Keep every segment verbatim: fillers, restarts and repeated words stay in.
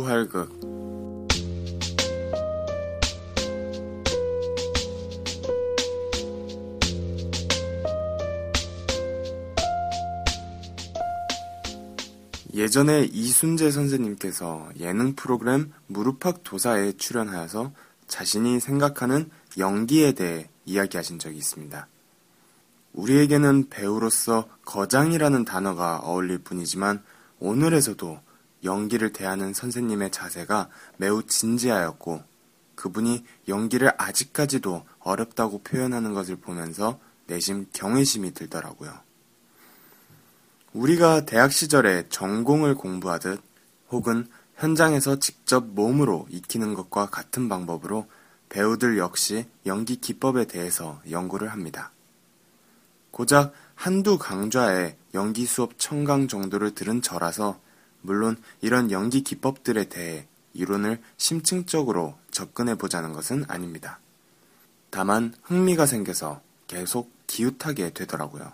활극. 예전에 이순재 선생님께서 예능 프로그램 무릎팍 도사에 출연하여서 자신이 생각하는 연기에 대해 이야기하신 적이 있습니다. 우리에게는 배우로서 거장이라는 단어가 어울릴 뿐이지만 오늘에서도 연기를 대하는 선생님의 자세가 매우 진지하였고 그분이 연기를 아직까지도 어렵다고 표현하는 것을 보면서 내심 경외심이 들더라고요. 우리가 대학 시절에 전공을 공부하듯 혹은 현장에서 직접 몸으로 익히는 것과 같은 방법으로 배우들 역시 연기 기법에 대해서 연구를 합니다. 고작 한두 강좌의 연기 수업 천 강 정도를 들은 저라서 물론 이런 연기 기법들에 대해 이론을 심층적으로 접근해 보자는 것은 아닙니다. 다만 흥미가 생겨서 계속 기웃하게 되더라고요.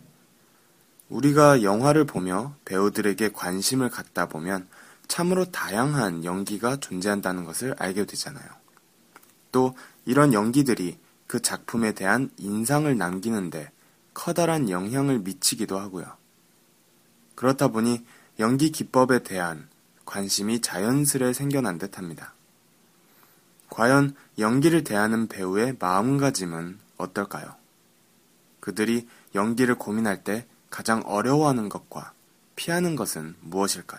우리가 영화를 보며 배우들에게 관심을 갖다 보면 참으로 다양한 연기가 존재한다는 것을 알게 되잖아요. 또 이런 연기들이 그 작품에 대한 인상을 남기는데 커다란 영향을 미치기도 하고요. 그렇다 보니 연기 기법에 대한 관심이 자연스레 생겨난 듯합니다. 과연 연기를 대하는 배우의 마음가짐은 어떨까요? 그들이 연기를 고민할 때 가장 어려워하는 것과 피하는 것은 무엇일까요?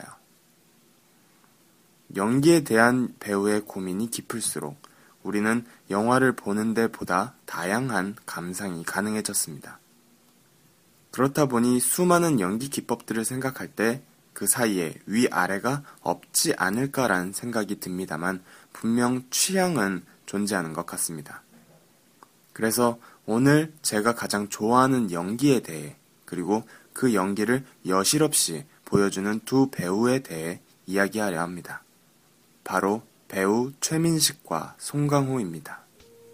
연기에 대한 배우의 고민이 깊을수록 우리는 영화를 보는 데보다 다양한 감상이 가능해졌습니다. 그렇다 보니 수많은 연기 기법들을 생각할 때 그 사이에 위아래가 없지 않을까라는 생각이 듭니다만 분명 취향은 존재하는 것 같습니다. 그래서 오늘 제가 가장 좋아하는 연기에 대해 그리고 그 연기를 여실없이 보여주는 두 배우에 대해 이야기하려 합니다. 바로 배우 최민식과 송강호입니다.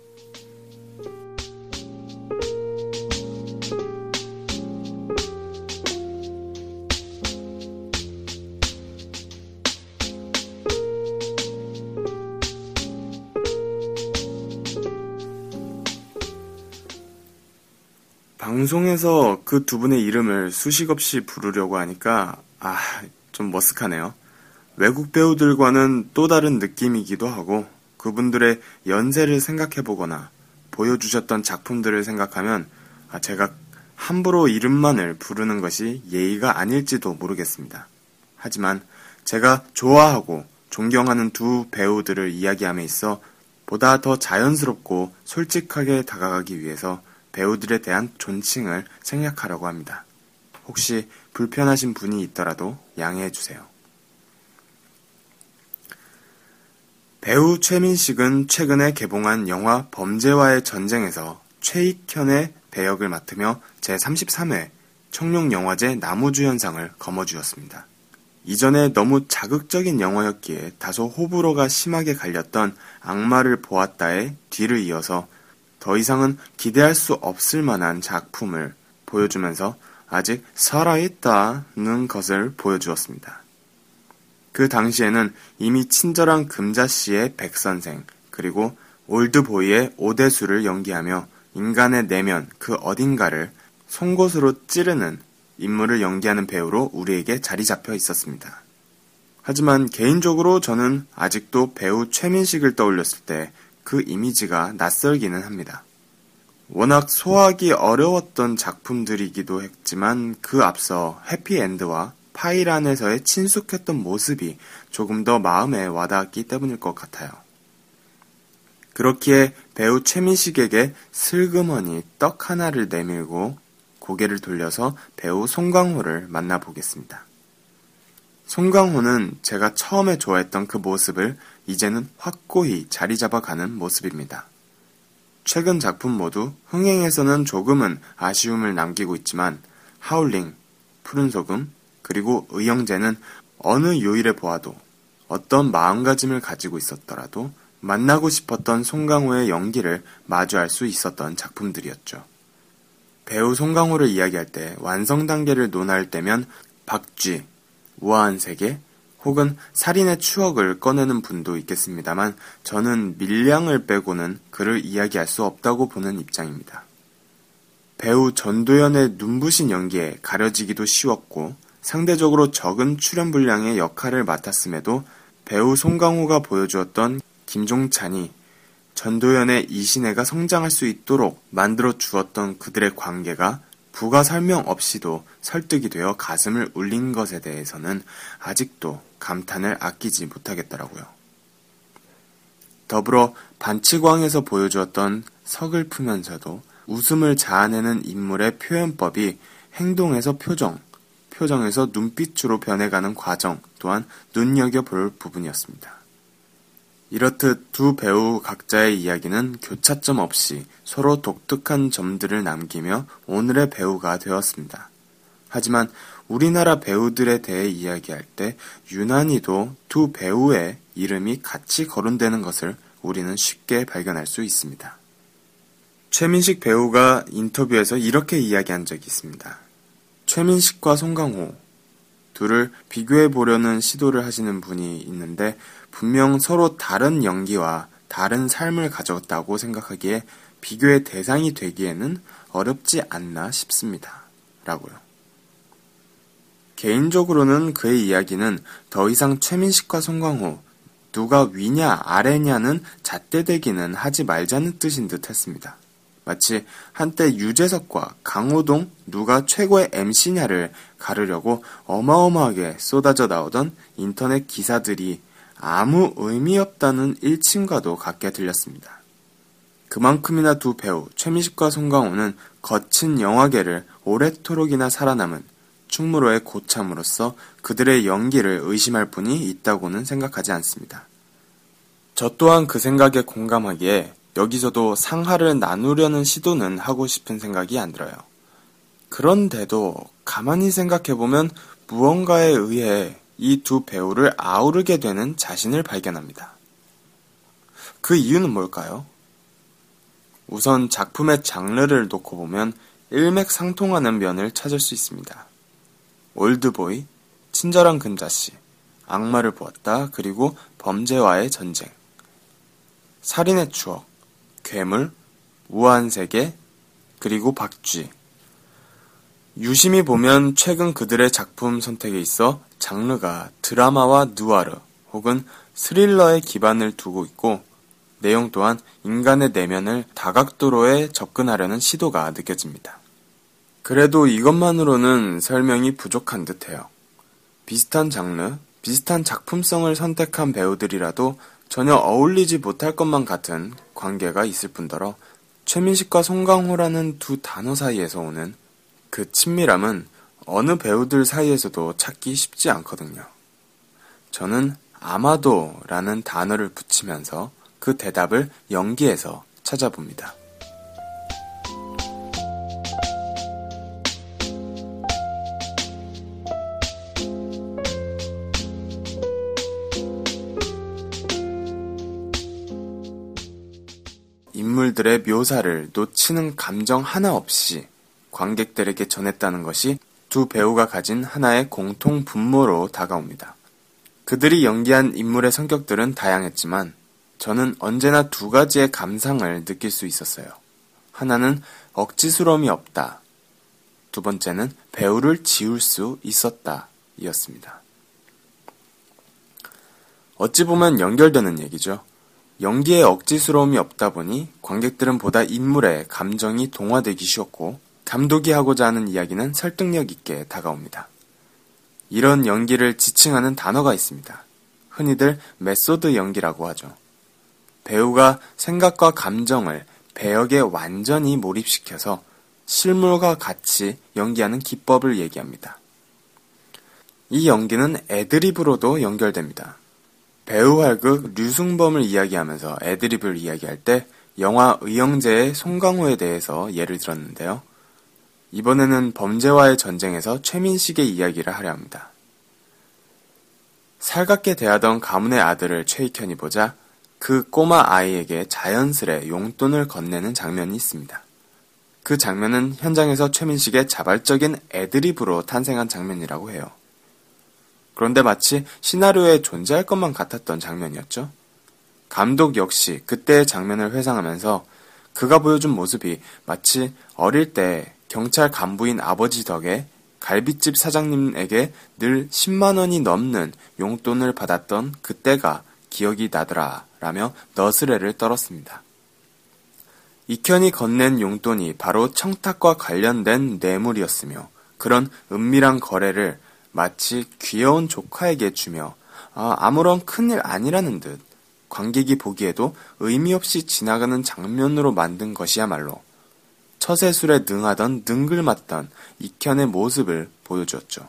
방송에서 그 두 분의 이름을 수식 없이 부르려고 하니까 아, 좀 머쓱하네요. 외국 배우들과는 또 다른 느낌이기도 하고 그분들의 연세를 생각해보거나 보여주셨던 작품들을 생각하면 아, 제가 함부로 이름만을 부르는 것이 예의가 아닐지도 모르겠습니다. 하지만 제가 좋아하고 존경하는 두 배우들을 이야기함에 있어 보다 더 자연스럽고 솔직하게 다가가기 위해서 배우들에 대한 존칭을 생략하려고 합니다. 혹시 불편하신 분이 있더라도 양해해 주세요. 배우 최민식은 최근에 개봉한 영화 범죄와의 전쟁에서 최익현의 배역을 맡으며 제삼십삼 회 청룡영화제 나무주연상을 거머쥐었습니다. 이전에 너무 자극적인 영화였기에 다소 호불호가 심하게 갈렸던 악마를 보았다의 뒤를 이어서 더 이상은 기대할 수 없을 만한 작품을 보여주면서 아직 살아있다는 것을 보여주었습니다. 그 당시에는 이미 친절한 금자씨의 백선생 그리고 올드보이의 오대수를 연기하며 인간의 내면 그 어딘가를 송곳으로 찌르는 인물을 연기하는 배우로 우리에게 자리 잡혀 있었습니다. 하지만 개인적으로 저는 아직도 배우 최민식을 떠올렸을 때 그 이미지가 낯설기는 합니다. 워낙 소화하기 어려웠던 작품들이기도 했지만 그 앞서 해피엔드와 파이란에서의 친숙했던 모습이 조금 더 마음에 와닿았기 때문일 것 같아요. 그렇기에 배우 최민식에게 슬그머니 떡 하나를 내밀고 고개를 돌려서 배우 송강호를 만나보겠습니다. 송강호는 제가 처음에 좋아했던 그 모습을 이제는 확고히 자리 잡아가는 모습입니다. 최근 작품 모두 흥행에서는 조금은 아쉬움을 남기고 있지만 하울링, 푸른 소금, 그리고 의형제는 어느 요일에 보아도 어떤 마음가짐을 가지고 있었더라도 만나고 싶었던 송강호의 연기를 마주할 수 있었던 작품들이었죠. 배우 송강호를 이야기할 때 완성 단계를 논할 때면 박쥐, 우아한 세계, 혹은 살인의 추억을 꺼내는 분도 있겠습니다만 저는 밀량을 빼고는 그를 이야기할 수 없다고 보는 입장입니다. 배우 전도연의 눈부신 연기에 가려지기도 쉬웠고 상대적으로 적은 출연 분량의 역할을 맡았음에도 배우 송강호가 보여주었던 김종찬이 전도연의 이신혜가 성장할 수 있도록 만들어 주었던 그들의 관계가 부가 설명 없이도 설득이 되어 가슴을 울린 것에 대해서는 아직도 감탄을 아끼지 못하겠더라고요. 더불어 반치광에서 보여주었던 서글프면서도 웃음을 자아내는 인물의 표현법이 행동에서 표정, 표정에서 눈빛으로 변해가는 과정 또한 눈여겨볼 부분이었습니다. 이렇듯 두 배우 각자의 이야기는 교차점 없이 서로 독특한 점들을 남기며 오늘의 배우가 되었습니다. 하지만 우리나라 배우들에 대해 이야기할 때 유난히도 두 배우의 이름이 같이 거론되는 것을 우리는 쉽게 발견할 수 있습니다. 최민식 배우가 인터뷰에서 이렇게 이야기한 적이 있습니다. 최민식과 송강호 둘을 비교해 보려는 시도를 하시는 분이 있는데 분명 서로 다른 연기와 다른 삶을 가졌다고 생각하기에 비교의 대상이 되기에는 어렵지 않나 싶습니다. 라고요. 개인적으로는 그의 이야기는 더 이상 최민식과 송강호 누가 위냐 아래냐는 잣대대기는 하지 말자는 뜻인 듯 했습니다. 마치 한때 유재석과 강호동 누가 최고의 엠씨냐를 가르려고 어마어마하게 쏟아져 나오던 인터넷 기사들이 아무 의미 없다는 일침과도 같게 들렸습니다. 그만큼이나 두 배우 최민식과 송강호는 거친 영화계를 오래도록이나 살아남은 충무로의 고참으로서 그들의 연기를 의심할 분이 있다고는 생각하지 않습니다. 저 또한 그 생각에 공감하기에 여기서도 상하를 나누려는 시도는 하고 싶은 생각이 안 들어요. 그런데도 가만히 생각해보면 무언가에 의해 이 두 배우를 아우르게 되는 자신을 발견합니다. 그 이유는 뭘까요? 우선 작품의 장르를 놓고 보면 일맥상통하는 면을 찾을 수 있습니다. 올드보이, 친절한 금자씨, 악마를 보았다, 그리고 범죄와의 전쟁, 살인의 추억, 괴물, 우아한 세계, 그리고 박쥐. 유심히 보면 최근 그들의 작품 선택에 있어 장르가 드라마와 누아르 혹은 스릴러에 기반을 두고 있고 내용 또한 인간의 내면을 다각도로에 접근하려는 시도가 느껴집니다. 그래도 이것만으로는 설명이 부족한 듯해요. 비슷한 장르, 비슷한 작품성을 선택한 배우들이라도 전혀 어울리지 못할 것만 같은 관계가 있을 뿐더러 최민식과 송강호라는 두 단어 사이에서 오는 그 친밀함은 어느 배우들 사이에서도 찾기 쉽지 않거든요. 저는 아마도라는 단어를 붙이면서 그 대답을 연기에서 찾아봅니다. 인물들의 묘사를 놓치는 감정 하나 없이 관객들에게 전했다는 것이 두 배우가 가진 하나의 공통 분모로 다가옵니다. 그들이 연기한 인물의 성격들은 다양했지만 저는 언제나 두 가지의 감상을 느낄 수 있었어요. 하나는 억지스러움이 없다. 두 번째는 배우를 지울 수 있었다. 이었습니다. 어찌 보면 연결되는 얘기죠. 연기에 억지스러움이 없다 보니 관객들은 보다 인물의 감정이 동화되기 쉬웠고 감독이 하고자 하는 이야기는 설득력 있게 다가옵니다. 이런 연기를 지칭하는 단어가 있습니다. 흔히들 메소드 연기라고 하죠. 배우가 생각과 감정을 배역에 완전히 몰입시켜서 실물과 같이 연기하는 기법을 얘기합니다. 이 연기는 애드리브로도 연결됩니다. 배우 활극 류승범을 이야기하면서 애드리브를 이야기할 때 영화 의형제의 송강호에 대해서 예를 들었는데요. 이번에는 범죄와의 전쟁에서 최민식의 이야기를 하려 합니다. 살갑게 대하던 가문의 아들을 최익현이 보자 그 꼬마 아이에게 자연스레 용돈을 건네는 장면이 있습니다. 그 장면은 현장에서 최민식의 자발적인 애드리브로 탄생한 장면이라고 해요. 그런데 마치 시나리오에 존재할 것만 같았던 장면이었죠. 감독 역시 그때의 장면을 회상하면서 그가 보여준 모습이 마치 어릴 때 경찰 간부인 아버지 덕에 갈비집 사장님에게 늘 십만 원이 넘는 용돈을 받았던 그때가 기억이 나더라 라며 너스레를 떨었습니다. 익현이 건넨 용돈이 바로 청탁과 관련된 뇌물이었으며 그런 은밀한 거래를 마치 귀여운 조카에게 주며 아, 아무런 큰일 아니라는 듯 관객이 보기에도 의미 없이 지나가는 장면으로 만든 것이야말로 처세술에 능하던 능글맞던 익현의 모습을 보여주었죠.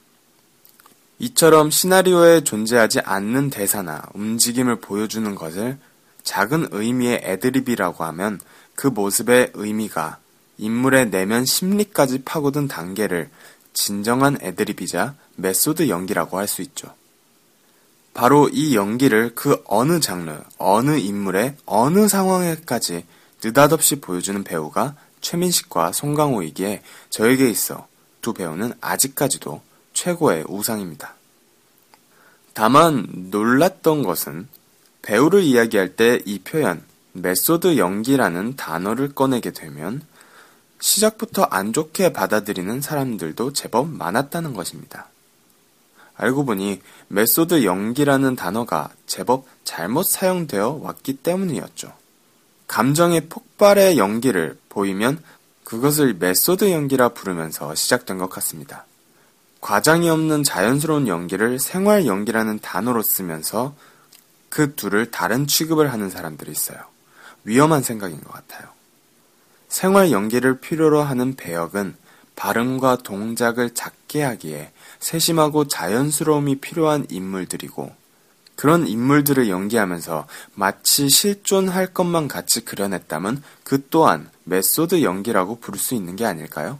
이처럼 시나리오에 존재하지 않는 대사나 움직임을 보여주는 것을 작은 의미의 애드립이라고 하면 그 모습의 의미가 인물의 내면 심리까지 파고든 단계를 진정한 애드립이자 메소드 연기라고 할 수 있죠. 바로 이 연기를 그 어느 장르, 어느 인물의 어느 상황에까지 느닷없이 보여주는 배우가 최민식과 송강호이기에 저에게 있어 두 배우는 아직까지도 최고의 우상입니다. 다만 놀랐던 것은 배우를 이야기할 때 이 표현, 메소드 연기라는 단어를 꺼내게 되면 시작부터 안 좋게 받아들이는 사람들도 제법 많았다는 것입니다. 알고 보니 메소드 연기라는 단어가 제법 잘못 사용되어 왔기 때문이었죠. 감정의 폭발의 연기를 보이면 그것을 메소드 연기라 부르면서 시작된 것 같습니다. 과장이 없는 자연스러운 연기를 생활 연기라는 단어로 쓰면서 그 둘을 다른 취급을 하는 사람들이 있어요. 위험한 생각인 것 같아요. 생활 연기를 필요로 하는 배역은 발음과 동작을 작게 하기에 세심하고 자연스러움이 필요한 인물들이고 그런 인물들을 연기하면서 마치 실존할 것만 같이 그려냈다면 그 또한 메소드 연기라고 부를 수 있는 게 아닐까요?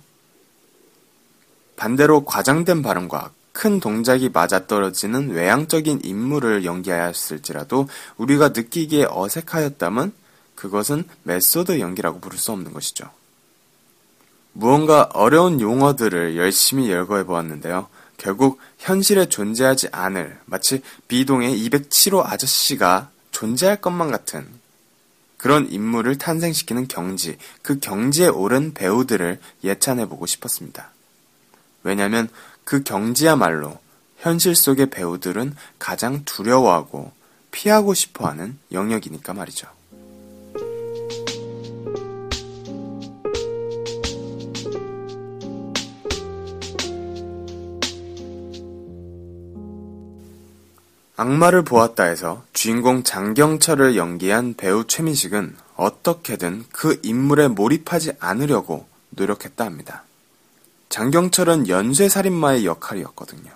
반대로 과장된 발음과 큰 동작이 맞아떨어지는 외향적인 인물을 연기하였을지라도 우리가 느끼기에 어색하였다면 그것은 메소드 연기라고 부를 수 없는 것이죠. 무언가 어려운 용어들을 열심히 열거해 보았는데요. 결국 현실에 존재하지 않을 마치 비동의 이백칠 호 아저씨가 존재할 것만 같은 그런 인물을 탄생시키는 경지, 그 경지에 오른 배우들을 예찬해보고 싶었습니다. 왜냐하면 그 경지야말로 현실 속의 배우들은 가장 두려워하고 피하고 싶어하는 영역이니까 말이죠. 악마를 보았다 해서 주인공 장경철을 연기한 배우 최민식은 어떻게든 그 인물에 몰입하지 않으려고 노력했다 합니다. 장경철은 연쇄살인마의 역할이었거든요.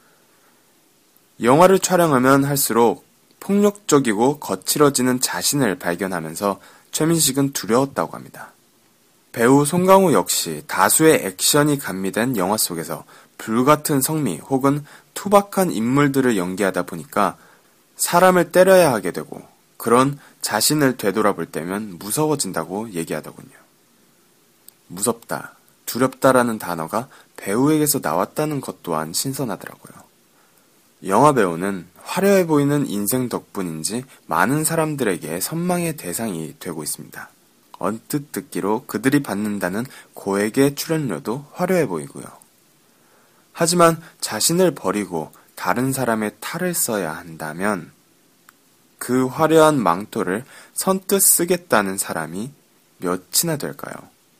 영화를 촬영하면 할수록 폭력적이고 거칠어지는 자신을 발견하면서 최민식은 두려웠다고 합니다. 배우 송강호 역시 다수의 액션이 감미된 영화 속에서 불같은 성미 혹은 투박한 인물들을 연기하다 보니까 사람을 때려야 하게 되고 그런 자신을 되돌아볼 때면 무서워진다고 얘기하더군요. 무섭다, 두렵다라는 단어가 배우에게서 나왔다는 것 또한 신선하더라고요. 영화배우는 화려해 보이는 인생 덕분인지 많은 사람들에게 선망의 대상이 되고 있습니다. 언뜻 듣기로 그들이 받는다는 고액의 출연료도 화려해 보이고요. 하지만 자신을 버리고 다른 사람의 탈을 써야 한다면 그 화려한 망토를 선뜻 쓰겠다는 사람이 몇이나 될까요?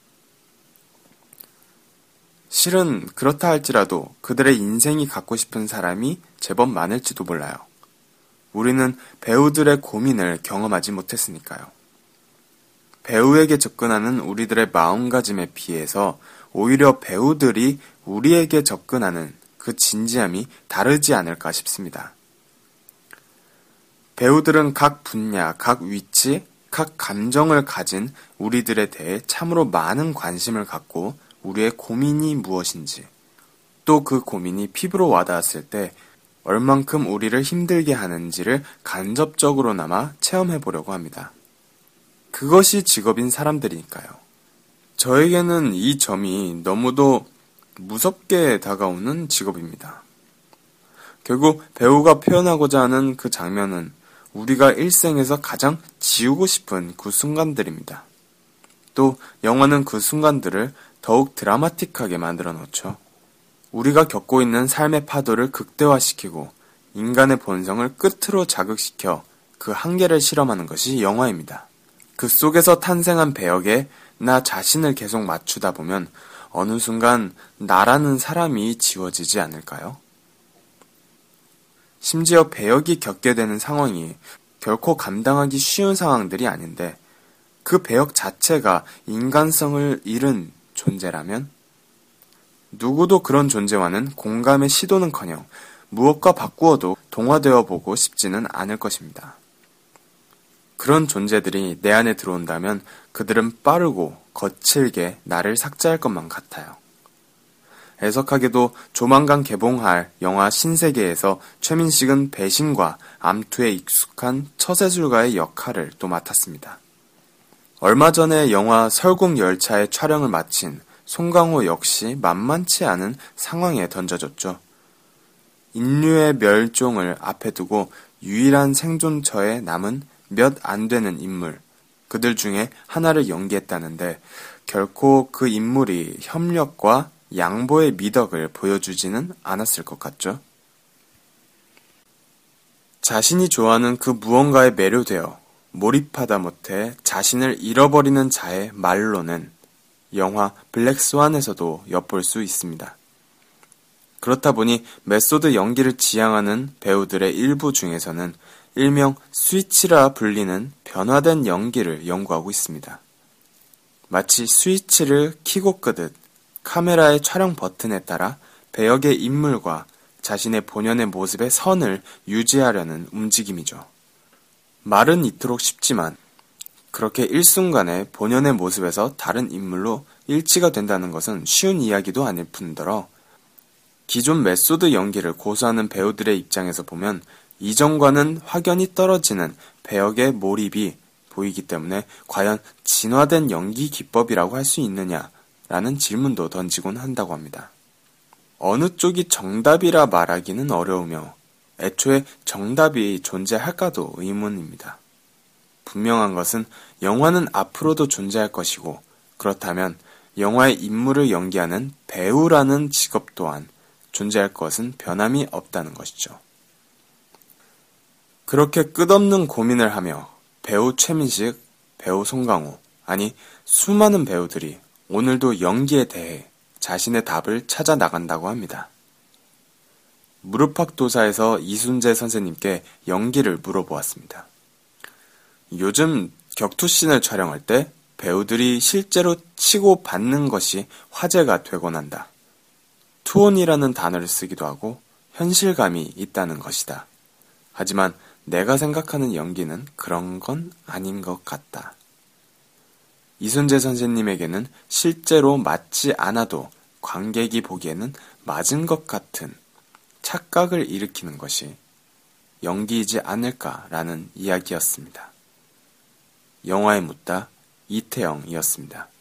실은 그렇다 할지라도 그들의 인생이 갖고 싶은 사람이 제법 많을지도 몰라요. 우리는 배우들의 고민을 경험하지 못했으니까요. 배우에게 접근하는 우리들의 마음가짐에 비해서 오히려 배우들이 우리에게 접근하는 그 진지함이 다르지 않을까 싶습니다. 배우들은 각 분야, 각 위치, 각 감정을 가진 우리들에 대해 참으로 많은 관심을 갖고 우리의 고민이 무엇인지, 또 그 고민이 피부로 와닿았을 때 얼만큼 우리를 힘들게 하는지를 간접적으로나마 체험해 보려고 합니다. 그것이 직업인 사람들이니까요. 저에게는 이 점이 너무도 무섭게 다가오는 직업입니다. 결국 배우가 표현하고자 하는 그 장면은 우리가 일생에서 가장 지우고 싶은 그 순간들입니다. 또 영화는 그 순간들을 더욱 드라마틱하게 만들어 놓죠. 우리가 겪고 있는 삶의 파도를 극대화시키고 인간의 본성을 끝으로 자극시켜 그 한계를 실험하는 것이 영화입니다. 그 속에서 탄생한 배역에 나 자신을 계속 맞추다 보면 어느 순간 나라는 사람이 지워지지 않을까요? 심지어 배역이 겪게 되는 상황이 결코 감당하기 쉬운 상황들이 아닌데 그 배역 자체가 인간성을 잃은 존재라면 누구도 그런 존재와는 공감의 시도는커녕 무엇과 바꾸어도 동화되어 보고 싶지는 않을 것입니다. 그런 존재들이 내 안에 들어온다면 그들은 빠르고 거칠게 나를 삭제할 것만 같아요. 애석하게도 조만간 개봉할 영화 신세계에서 최민식은 배신과 암투에 익숙한 처세술가의 역할을 또 맡았습니다. 얼마 전에 영화 설국열차의 촬영을 마친 송강호 역시 만만치 않은 상황에 던져졌죠. 인류의 멸종을 앞에 두고 유일한 생존처에 남은 몇 안 되는 인물, 그들 중에 하나를 연기했다는데 결코 그 인물이 협력과 양보의 미덕을 보여주지는 않았을 것 같죠. 자신이 좋아하는 그 무언가에 매료되어 몰입하다 못해 자신을 잃어버리는 자의 말로는 영화 블랙스완에서도 엿볼 수 있습니다. 그렇다 보니 메소드 연기를 지향하는 배우들의 일부 중에서는 일명 스위치라 불리는 변화된 연기를 연구하고 있습니다. 마치 스위치를 켜고 끄듯 카메라의 촬영 버튼에 따라 배역의 인물과 자신의 본연의 모습의 선을 유지하려는 움직임이죠. 말은 이토록 쉽지만 그렇게 일순간에 본연의 모습에서 다른 인물로 일치가 된다는 것은 쉬운 이야기도 아닐 뿐더러 기존 메소드 연기를 고수하는 배우들의 입장에서 보면 이전과는 확연히 떨어지는 배역의 몰입이 보이기 때문에 과연 진화된 연기 기법이라고 할 수 있느냐라는 질문도 던지곤 한다고 합니다. 어느 쪽이 정답이라 말하기는 어려우며 애초에 정답이 존재할까도 의문입니다. 분명한 것은 영화는 앞으로도 존재할 것이고 그렇다면 영화의 인물을 연기하는 배우라는 직업 또한 존재할 것은 변함이 없다는 것이죠. 그렇게 끝없는 고민을 하며 배우 최민식, 배우 송강호, 아니 수많은 배우들이 오늘도 연기에 대해 자신의 답을 찾아 나간다고 합니다. 무릎팍도사에서 이순재 선생님께 연기를 물어보았습니다. 요즘 격투씬을 촬영할 때 배우들이 실제로 치고 받는 것이 화제가 되곤 한다. 투혼이라는 단어를 쓰기도 하고 현실감이 있다는 것이다. 하지만 내가 생각하는 연기는 그런 건 아닌 것 같다. 이순재 선생님에게는 실제로 맞지 않아도 관객이 보기에는 맞은 것 같은 착각을 일으키는 것이 연기이지 않을까라는 이야기였습니다. 영화에 묻다 이태영이었습니다.